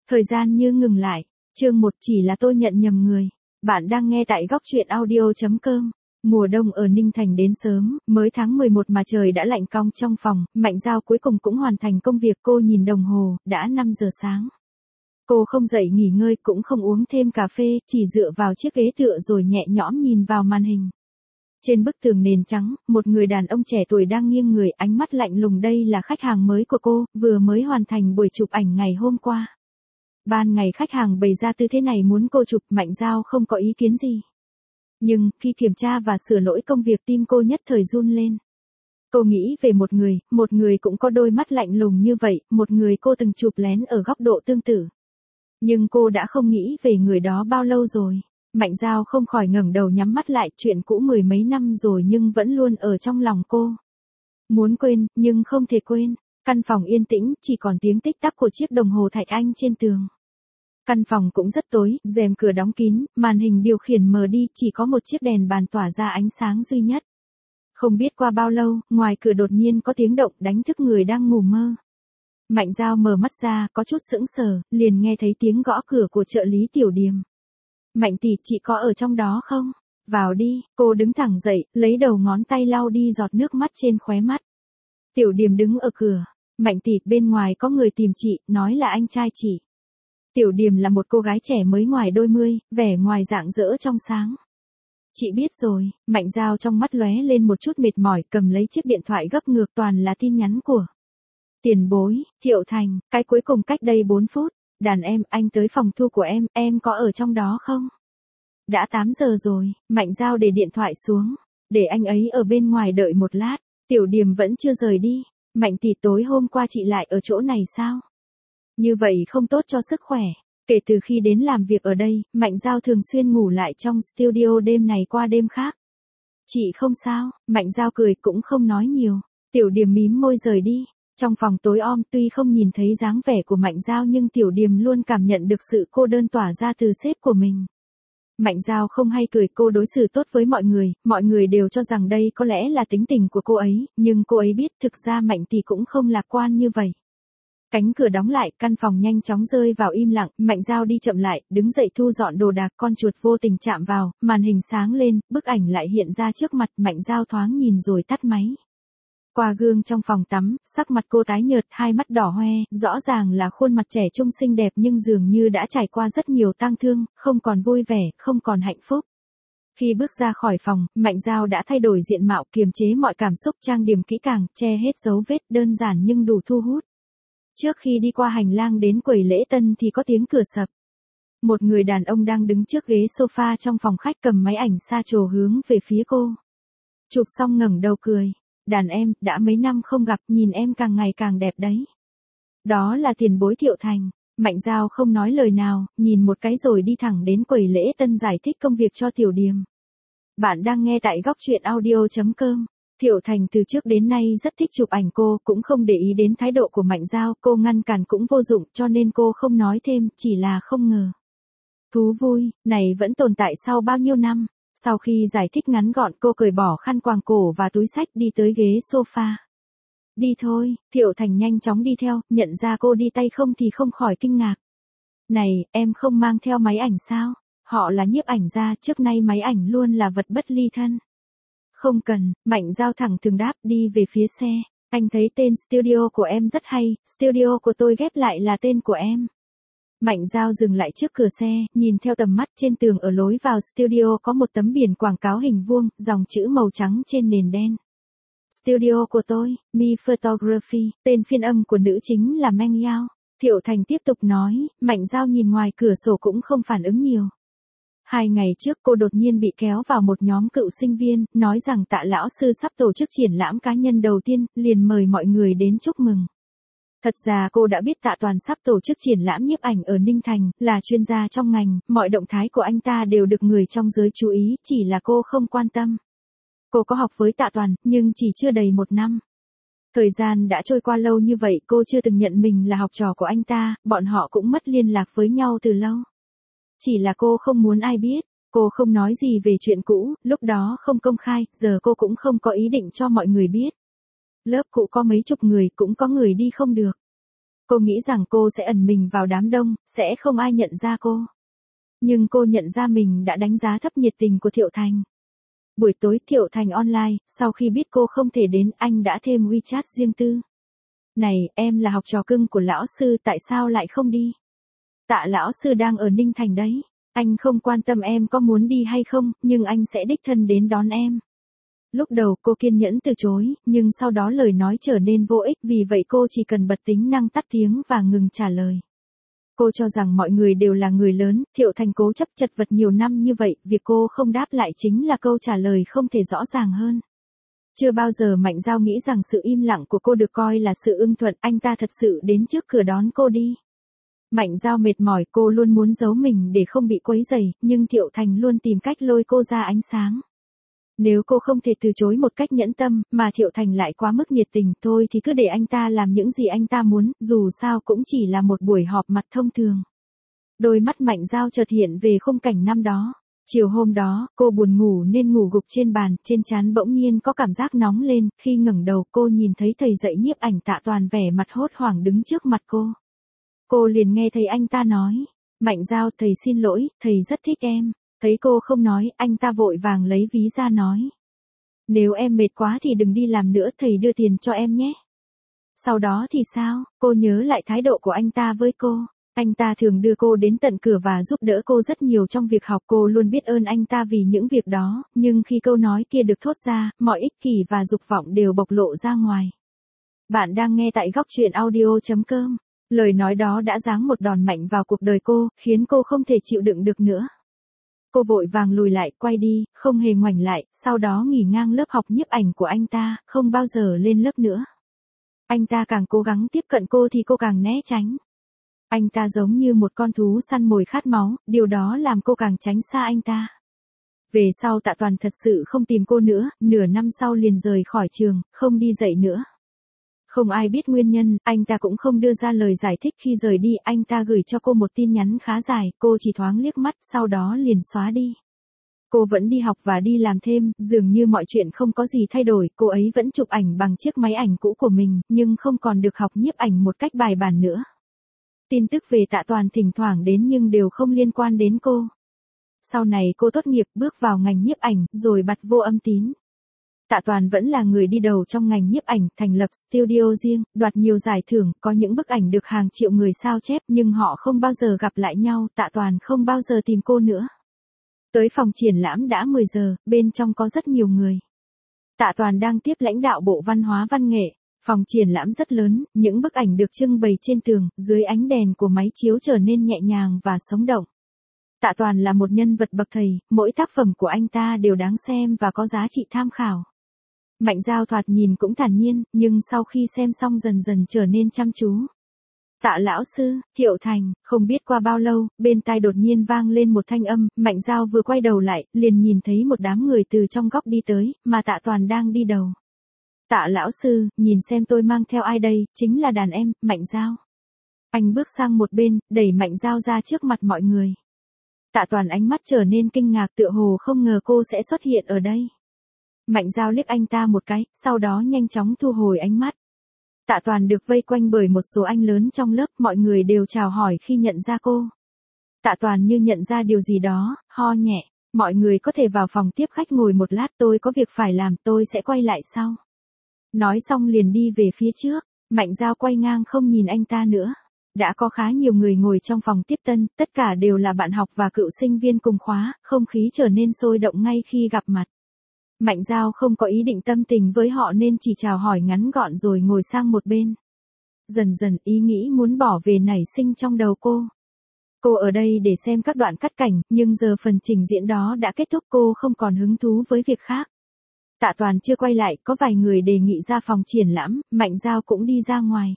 Thời gian như ngừng lại. Chương 1 chỉ là tôi nhận nhầm người. Bạn đang nghe tại góc truyện audio.com. Mùa đông ở Ninh Thành đến sớm, mới tháng 11 mà trời đã lạnh cong trong phòng, Mạnh Giao cuối cùng cũng hoàn thành công việc. Cô nhìn đồng hồ, đã 5 giờ sáng. Cô không dậy nghỉ ngơi cũng không uống thêm cà phê, chỉ dựa vào chiếc ghế tựa rồi nhẹ nhõm nhìn vào màn hình. Trên bức tường nền trắng, một người đàn ông trẻ tuổi đang nghiêng người, ánh mắt lạnh lùng. Đây là khách hàng mới của cô, vừa mới hoàn thành buổi chụp ảnh ngày hôm qua. Ban ngày khách hàng bày ra tư thế này muốn cô chụp, Mạnh Giao không có ý kiến gì. Nhưng, khi kiểm tra và sửa lỗi công việc, tim cô nhất thời run lên. Cô nghĩ về một người cũng có đôi mắt lạnh lùng như vậy, một người cô từng chụp lén ở góc độ tương tự. Nhưng cô đã không nghĩ về người đó bao lâu rồi. Mạnh Giao không khỏi ngẩng đầu nhắm mắt lại, chuyện cũ mười mấy năm rồi nhưng vẫn luôn ở trong lòng cô. Muốn quên, nhưng không thể quên. Căn phòng yên tĩnh, chỉ còn tiếng tích tắc của chiếc đồng hồ thạch anh trên tường. Căn phòng cũng rất tối, rèm cửa đóng kín, màn hình điều khiển mờ đi, chỉ có một chiếc đèn bàn tỏa ra ánh sáng duy nhất. Không biết qua bao lâu, ngoài cửa đột nhiên có tiếng động đánh thức người đang ngủ mơ. Mạnh Giao mở mắt ra, có chút sững sờ, liền nghe thấy tiếng gõ cửa của trợ lý Tiểu Điềm. Mạnh tỷ, chị có ở trong đó không? Vào đi. Cô đứng thẳng dậy, lấy đầu ngón tay lau đi giọt nước mắt trên khóe mắt. Tiểu Điềm đứng ở cửa. Mạnh tỷ, bên ngoài có người tìm chị, nói là anh trai chị. Tiểu Điềm là một cô gái trẻ mới ngoài đôi mươi, vẻ ngoài rạng rỡ trong sáng. Chị biết rồi. Mạnh Giao trong mắt lóe lên một chút mệt mỏi, cầm lấy chiếc điện thoại gấp ngược, toàn là tin nhắn của Tiền Bối, Thiệu Thành, cái cuối cùng cách đây 4 phút. Đàn em, anh tới phòng thu của em có ở trong đó không? Đã 8 giờ rồi. Mạnh Giao để điện thoại xuống, để anh ấy ở bên ngoài đợi một lát. Tiểu Điềm vẫn chưa rời đi. Mạnh tỷ, tối hôm qua chị lại ở chỗ này sao? Như vậy không tốt cho sức khỏe. Kể từ khi đến làm việc ở đây, Mạnh Giao thường xuyên ngủ lại trong studio đêm này qua đêm khác. Chị không sao. Mạnh Giao cười cũng không nói nhiều. Tiểu Điềm mím môi rời đi. Trong phòng tối om, tuy không nhìn thấy dáng vẻ của Mạnh Giao nhưng Tiểu Điềm luôn cảm nhận được sự cô đơn tỏa ra từ sếp của mình. Mạnh Giao không hay cười, cô đối xử tốt với mọi người đều cho rằng đây có lẽ là tính tình của cô ấy, nhưng cô ấy biết thực ra Mạnh tỷ cũng không lạc quan như vậy. Cánh cửa đóng lại, căn phòng nhanh chóng rơi vào im lặng, Mạnh Giao đi chậm lại, đứng dậy thu dọn đồ đạc, con chuột vô tình chạm vào, màn hình sáng lên, bức ảnh lại hiện ra trước mặt, Mạnh Giao thoáng nhìn rồi tắt máy. Qua gương trong phòng tắm, sắc mặt cô tái nhợt, hai mắt đỏ hoe, rõ ràng là khuôn mặt trẻ trung xinh đẹp nhưng dường như đã trải qua rất nhiều tang thương, không còn vui vẻ, không còn hạnh phúc. Khi bước ra khỏi phòng, Mạnh Giao đã thay đổi diện mạo, kiềm chế mọi cảm xúc, trang điểm kỹ càng, che hết dấu vết, đơn giản nhưng đủ thu hút. Trước khi đi qua hành lang đến quầy lễ tân thì có tiếng cửa sập. Một người đàn ông đang đứng trước ghế sofa trong phòng khách cầm máy ảnh sa trồ hướng về phía cô. Chụp xong ngẩng đầu cười. Đàn em, đã mấy năm không gặp, nhìn em càng ngày càng đẹp đấy. Đó là Tiền Bối Thiệu Thành. Mạnh Giao không nói lời nào, nhìn một cái rồi đi thẳng đến quầy lễ tân giải thích công việc cho Tiểu Điềm. Bạn đang nghe tại góc truyện audio.com. Thiệu Thành từ trước đến nay rất thích chụp ảnh, cô cũng không để ý đến thái độ của Mạnh Giao, cô ngăn cản cũng vô dụng cho nên cô không nói thêm, chỉ là không ngờ. Thú vui, này vẫn tồn tại sau bao nhiêu năm. Sau khi giải thích ngắn gọn, cô cởi bỏ khăn quàng cổ và túi xách đi tới ghế sofa. Đi thôi. Thiệu Thành nhanh chóng đi theo, nhận ra cô đi tay không thì không khỏi kinh ngạc. Này, em không mang theo máy ảnh sao? Họ là nhiếp ảnh gia, trước nay máy ảnh luôn là vật bất ly thân. Không cần. Mạnh Giao thẳng thừng đáp, đi về phía xe. Anh thấy tên studio của em rất hay, studio của tôi ghép lại là tên của em. Mạnh Giao dừng lại trước cửa xe, nhìn theo tầm mắt, trên tường ở lối vào studio có một tấm biển quảng cáo hình vuông, dòng chữ màu trắng trên nền đen. Studio của tôi, Mi Photography, tên phiên âm của nữ chính là Meng Yao. Thiệu Thành tiếp tục nói, Mạnh Giao nhìn ngoài cửa sổ cũng không phản ứng nhiều. 2 ngày trước cô đột nhiên bị kéo vào một nhóm cựu sinh viên, nói rằng Tạ lão sư sắp tổ chức triển lãm cá nhân đầu tiên, liền mời mọi người đến chúc mừng. Thật ra cô đã biết Tạ Toàn sắp tổ chức triển lãm nhiếp ảnh ở Ninh Thành, là chuyên gia trong ngành, mọi động thái của anh ta đều được người trong giới chú ý, chỉ là cô không quan tâm. Cô có học với Tạ Toàn, nhưng chỉ chưa đầy 1 năm. Thời gian đã trôi qua lâu như vậy, cô chưa từng nhận mình là học trò của anh ta, bọn họ cũng mất liên lạc với nhau từ lâu. Chỉ là cô không muốn ai biết, cô không nói gì về chuyện cũ, lúc đó không công khai, giờ cô cũng không có ý định cho mọi người biết. Lớp cũ có mấy chục người, cũng có người đi không được. Cô nghĩ rằng cô sẽ ẩn mình vào đám đông, sẽ không ai nhận ra cô. Nhưng cô nhận ra mình đã đánh giá thấp nhiệt tình của Thiệu Thành. Buổi tối Thiệu Thành online, sau khi biết cô không thể đến, anh đã thêm WeChat riêng tư. Này, em là học trò cưng của lão sư, tại sao lại không đi? Tạ lão sư đang ở Ninh Thành đấy. Anh không quan tâm em có muốn đi hay không, nhưng anh sẽ đích thân đến đón em. Lúc đầu cô kiên nhẫn từ chối, nhưng sau đó lời nói trở nên vô ích, vì vậy cô chỉ cần bật tính năng tắt tiếng và ngừng trả lời. Cô cho rằng mọi người đều là người lớn, Thiệu Thành cố chấp chật vật nhiều năm như vậy, việc cô không đáp lại chính là câu trả lời không thể rõ ràng hơn. Chưa bao giờ Mạnh Dao nghĩ rằng sự im lặng của cô được coi là sự ưng thuận, anh ta thật sự đến trước cửa đón cô đi. Mạnh Dao mệt mỏi, cô luôn muốn giấu mình để không bị quấy rầy, nhưng Thiệu Thành luôn tìm cách lôi cô ra ánh sáng. Nếu cô không thể từ chối một cách nhẫn tâm, mà Thiệu Thành lại quá mức nhiệt tình, thôi thì cứ để anh ta làm những gì anh ta muốn, dù sao cũng chỉ là một buổi họp mặt thông thường. Đôi mắt Mạnh Dao chợt hiện về khung cảnh năm đó. Chiều hôm đó, cô buồn ngủ nên ngủ gục trên bàn, trên trán bỗng nhiên có cảm giác nóng lên, khi ngẩng đầu cô nhìn thấy thầy dạy nhiếp ảnh Tạ Toàn vẻ mặt hốt hoảng đứng trước mặt cô. Cô liền nghe thấy anh ta nói, Mạnh Dao, thầy xin lỗi, thầy rất thích em. Thấy cô không nói, anh ta vội vàng lấy ví ra nói. Nếu em mệt quá thì đừng đi làm nữa, thầy đưa tiền cho em nhé. Sau đó thì sao? Cô nhớ lại thái độ của anh ta với cô. Anh ta thường đưa cô đến tận cửa và giúp đỡ cô rất nhiều trong việc học. Cô luôn biết ơn anh ta vì những việc đó, nhưng khi câu nói kia được thốt ra, mọi ích kỷ và dục vọng đều bộc lộ ra ngoài. Bạn đang nghe tại góc truyện audio.com. Lời nói đó đã giáng một đòn mạnh vào cuộc đời cô, khiến cô không thể chịu đựng được nữa. Cô vội vàng lùi lại, quay đi, không hề ngoảnh lại, sau đó nghỉ ngang lớp học nhiếp ảnh của anh ta, không bao giờ lên lớp nữa. Anh ta càng cố gắng tiếp cận cô thì cô càng né tránh. Anh ta giống như một con thú săn mồi khát máu, điều đó làm cô càng tránh xa anh ta. Về sau Tạ Toàn thật sự không tìm cô nữa, nửa năm sau liền rời khỏi trường, không đi dạy nữa. Không ai biết nguyên nhân, anh ta cũng không đưa ra lời giải thích. Khi rời đi, anh ta gửi cho cô một tin nhắn khá dài, cô chỉ thoáng liếc mắt, sau đó liền xóa đi. Cô vẫn đi học và đi làm thêm, dường như mọi chuyện không có gì thay đổi, cô ấy vẫn chụp ảnh bằng chiếc máy ảnh cũ của mình, nhưng không còn được học nhiếp ảnh một cách bài bản nữa. Tin tức về Tạ Toàn thỉnh thoảng đến nhưng đều không liên quan đến cô. Sau này cô tốt nghiệp, bước vào ngành nhiếp ảnh, rồi bặt vô âm tín. Tạ Toàn vẫn là người đi đầu trong ngành nhiếp ảnh, thành lập studio riêng, đoạt nhiều giải thưởng, có những bức ảnh được hàng triệu người sao chép, nhưng họ không bao giờ gặp lại nhau, Tạ Toàn không bao giờ tìm cô nữa. Tới phòng triển lãm đã 10 giờ, bên trong có rất nhiều người. Tạ Toàn đang tiếp lãnh đạo Bộ Văn hóa Văn nghệ, phòng triển lãm rất lớn, những bức ảnh được trưng bày trên tường, dưới ánh đèn của máy chiếu trở nên nhẹ nhàng và sống động. Tạ Toàn là một nhân vật bậc thầy, mỗi tác phẩm của anh ta đều đáng xem và có giá trị tham khảo. Mạnh Dao thoạt nhìn cũng thản nhiên, nhưng sau khi xem xong dần dần trở nên chăm chú. Tạ lão sư, Thiệu Thành, không biết qua bao lâu, bên tai đột nhiên vang lên một thanh âm, Mạnh Dao vừa quay đầu lại, liền nhìn thấy một đám người từ trong góc đi tới, mà Tạ Toàn đang đi đầu. Tạ lão sư, nhìn xem tôi mang theo ai đây, chính là đàn em, Mạnh Dao. Anh bước sang một bên, đẩy Mạnh Dao ra trước mặt mọi người. Tạ Toàn ánh mắt trở nên kinh ngạc, tựa hồ không ngờ cô sẽ xuất hiện ở đây. Mạnh Dao liếc anh ta một cái, sau đó nhanh chóng thu hồi ánh mắt. Tạ Toàn được vây quanh bởi một số anh lớn trong lớp, mọi người đều chào hỏi khi nhận ra cô. Tạ Toàn như nhận ra điều gì đó, ho nhẹ, mọi người có thể vào phòng tiếp khách ngồi một lát, tôi có việc phải làm, tôi sẽ quay lại sau. Nói xong liền đi về phía trước, Mạnh Dao quay ngang không nhìn anh ta nữa. Đã có khá nhiều người ngồi trong phòng tiếp tân, tất cả đều là bạn học và cựu sinh viên cùng khóa, không khí trở nên sôi động ngay khi gặp mặt. Mạnh Dao không có ý định tâm tình với họ nên chỉ chào hỏi ngắn gọn rồi ngồi sang một bên. Dần dần ý nghĩ muốn bỏ về nảy sinh trong đầu cô. Cô ở đây để xem các đoạn cắt cảnh, nhưng giờ phần trình diễn đó đã kết thúc, cô không còn hứng thú với việc khác. Tạ Toàn chưa quay lại, có vài người đề nghị ra phòng triển lãm, Mạnh Dao cũng đi ra ngoài.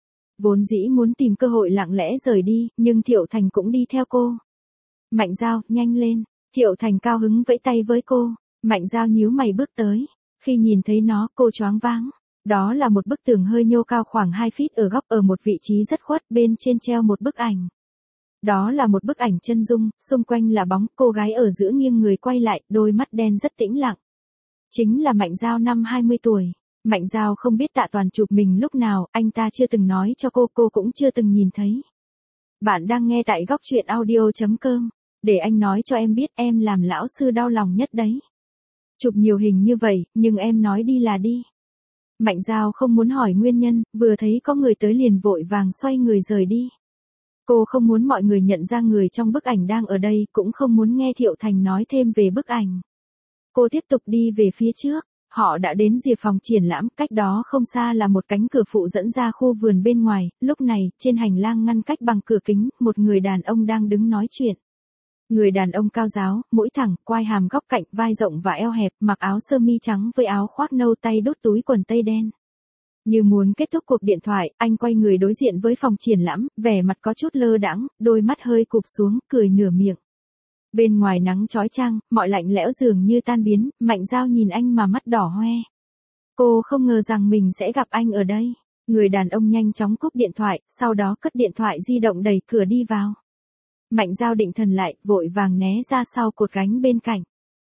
Vốn dĩ muốn tìm cơ hội lặng lẽ rời đi, nhưng Thiệu Thành cũng đi theo cô. Mạnh Dao, nhanh lên. Thiệu Thành cao hứng vẫy tay với cô. Mạnh Dao nhíu mày bước tới. Khi nhìn thấy nó, cô choáng váng. Đó là một bức tường hơi nhô cao khoảng 2 feet ở góc, ở một vị trí rất khuất, bên trên treo một bức ảnh. Đó là một bức ảnh chân dung, xung quanh là bóng, cô gái ở giữa nghiêng người quay lại, đôi mắt đen rất tĩnh lặng. Chính là Mạnh Dao năm 20 tuổi. Mạnh Giao không biết Tạ Toàn chụp mình lúc nào, anh ta chưa từng nói cho cô cũng chưa từng nhìn thấy. Bạn đang nghe tại góc truyện audio.com. Để anh nói cho em biết em làm lão sư đau lòng nhất đấy. Chụp nhiều hình như vậy, nhưng em nói đi là đi. Mạnh Giao không muốn hỏi nguyên nhân, vừa thấy có người tới liền vội vàng xoay người rời đi. Cô không muốn mọi người nhận ra người trong bức ảnh đang ở đây, cũng không muốn nghe Thiệu Thành nói thêm về bức ảnh. Cô tiếp tục đi về phía trước. Họ đã đến rìa phòng triển lãm, cách đó không xa là một cánh cửa phụ dẫn ra khu vườn bên ngoài, lúc này, trên hành lang ngăn cách bằng cửa kính, một người đàn ông đang đứng nói chuyện. Người đàn ông cao ráo, mũi thẳng, quai hàm góc cạnh, vai rộng và eo hẹp, mặc áo sơ mi trắng với áo khoác nâu tay đút túi quần tây đen. Như muốn kết thúc cuộc điện thoại, anh quay người đối diện với phòng triển lãm, vẻ mặt có chút lơ đãng, đôi mắt hơi cụp xuống, cười nửa miệng. Bên ngoài nắng chói chang, mọi lạnh lẽo dường như tan biến, Mạnh Giao nhìn anh mà mắt đỏ hoe. Cô không ngờ rằng mình sẽ gặp anh ở đây. Người đàn ông nhanh chóng cúp điện thoại, sau đó cất điện thoại di động đẩy cửa đi vào. Mạnh Giao định thần lại, vội vàng né ra sau cột gánh bên cạnh.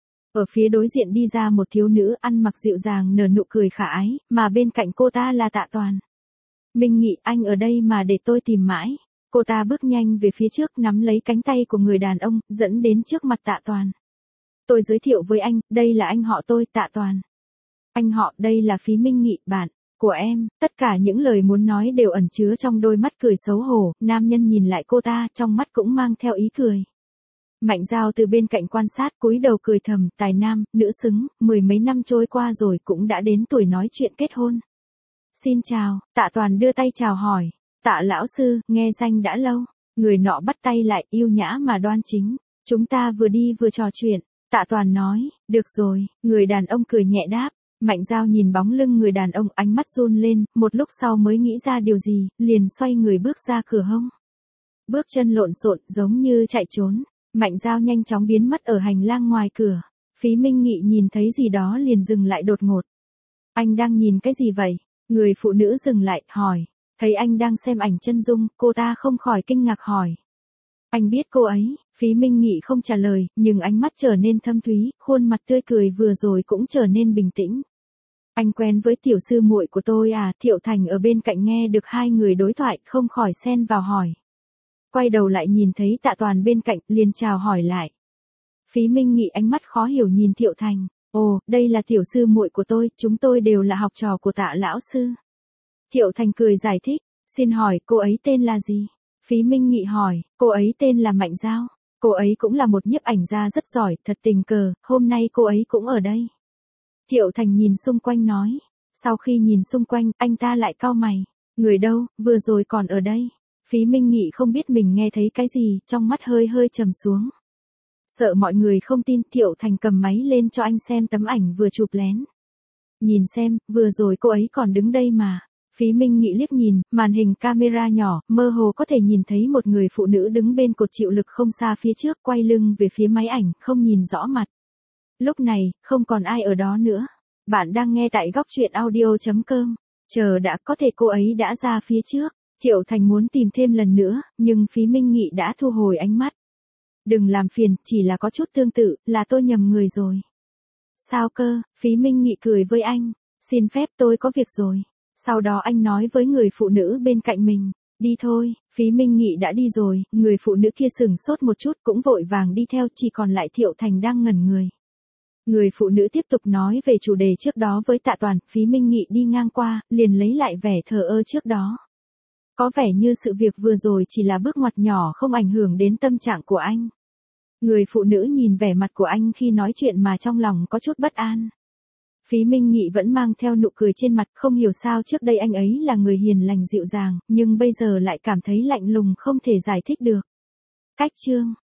Ở phía đối diện đi ra một thiếu nữ ăn mặc dịu dàng nở nụ cười khả ái, mà bên cạnh cô ta là Tạ Toàn. Minh Nghị, anh ở đây mà để tôi tìm mãi. Cô ta bước nhanh về phía trước nắm lấy cánh tay của người đàn ông, dẫn đến trước mặt Tạ Toàn. Tôi giới thiệu với anh, đây là anh họ tôi, Tạ Toàn. Anh họ, đây là Phí Minh Nghị, bạn của em. Tất cả những lời muốn nói đều ẩn chứa trong đôi mắt cười xấu hổ, nam nhân nhìn lại cô ta, trong mắt cũng mang theo ý cười. Mạnh Giao từ bên cạnh quan sát cúi đầu cười thầm, tài nam, nữ xứng, mười mấy năm trôi qua rồi cũng đã đến tuổi nói chuyện kết hôn. Xin chào, Tạ Toàn đưa tay chào hỏi. Tạ lão sư, nghe danh đã lâu. Người nọ bắt tay lại, yêu nhã mà đoan chính. Chúng ta vừa đi vừa trò chuyện. Tạ Toàn nói, được rồi, người đàn ông cười nhẹ đáp. Mạnh Giao nhìn bóng lưng người đàn ông, ánh mắt run lên, một lúc sau mới nghĩ ra điều gì, liền xoay người bước ra cửa hông. Bước chân lộn xộn, giống như chạy trốn. Mạnh Giao nhanh chóng biến mất ở hành lang ngoài cửa. Phí Minh Nghị nhìn thấy gì đó liền dừng lại đột ngột. Anh đang nhìn cái gì vậy? Người phụ nữ dừng lại, hỏi. Thấy anh đang xem ảnh chân dung, cô ta không khỏi kinh ngạc hỏi. Anh biết cô ấy, Phí Minh Nghị không trả lời, nhưng ánh mắt trở nên thâm thúy, khuôn mặt tươi cười vừa rồi cũng trở nên bình tĩnh. Anh quen với tiểu sư muội của tôi à? Thiệu Thành ở bên cạnh nghe được hai người đối thoại, không khỏi xen vào hỏi. Quay đầu lại nhìn thấy Tạ Toàn bên cạnh, liền chào hỏi lại. Phí Minh Nghị ánh mắt khó hiểu nhìn Thiệu Thành. Ồ, đây là tiểu sư muội của tôi, chúng tôi đều là học trò của Tạ lão sư. Thiệu Thành cười giải thích, xin hỏi cô ấy tên là gì? Phí Minh Nghị hỏi, cô ấy tên là Mạnh Giao. Cô ấy cũng là một nhiếp ảnh gia rất giỏi, thật tình cờ, hôm nay cô ấy cũng ở đây. Thiệu Thành nhìn xung quanh nói. Sau khi nhìn xung quanh, anh ta lại cau mày. Người đâu, vừa rồi còn ở đây. Phí Minh Nghị không biết mình nghe thấy cái gì, trong mắt hơi hơi trầm xuống. Sợ mọi người không tin, Thiệu Thành cầm máy lên cho anh xem tấm ảnh vừa chụp lén. Nhìn xem, vừa rồi cô ấy còn đứng đây mà. Phí Minh Nghị liếc nhìn, màn hình camera nhỏ, mơ hồ có thể nhìn thấy một người phụ nữ đứng bên cột chịu lực không xa phía trước, quay lưng về phía máy ảnh, không nhìn rõ mặt. Lúc này, không còn ai ở đó nữa. Bạn đang nghe tại góc truyện audio.com. Chờ đã, có thể cô ấy đã ra phía trước. Thiệu Thành muốn tìm thêm lần nữa, nhưng Phí Minh Nghị đã thu hồi ánh mắt. Đừng làm phiền, chỉ là có chút tương tự, là tôi nhầm người rồi. Sao cơ? Phí Minh Nghị cười với anh. Xin phép tôi có việc rồi. Sau đó anh nói với người phụ nữ bên cạnh mình. Đi thôi, Phí Minh Nghị đã đi rồi, người phụ nữ kia sừng sốt một chút cũng vội vàng đi theo, chỉ còn lại Thiệu Thành đang ngẩn người. Người phụ nữ tiếp tục nói về chủ đề trước đó với Tạ Toàn, Phí Minh Nghị đi ngang qua, liền lấy lại vẻ thờ ơ trước đó. Có vẻ như sự việc vừa rồi chỉ là bước ngoặt nhỏ không ảnh hưởng đến tâm trạng của anh. Người phụ nữ nhìn vẻ mặt của anh khi nói chuyện mà trong lòng có chút bất an. Phí Minh Nghị vẫn mang theo nụ cười trên mặt, không hiểu sao trước đây anh ấy là người hiền lành dịu dàng, nhưng bây giờ lại cảm thấy lạnh lùng không thể giải thích được. Cách chương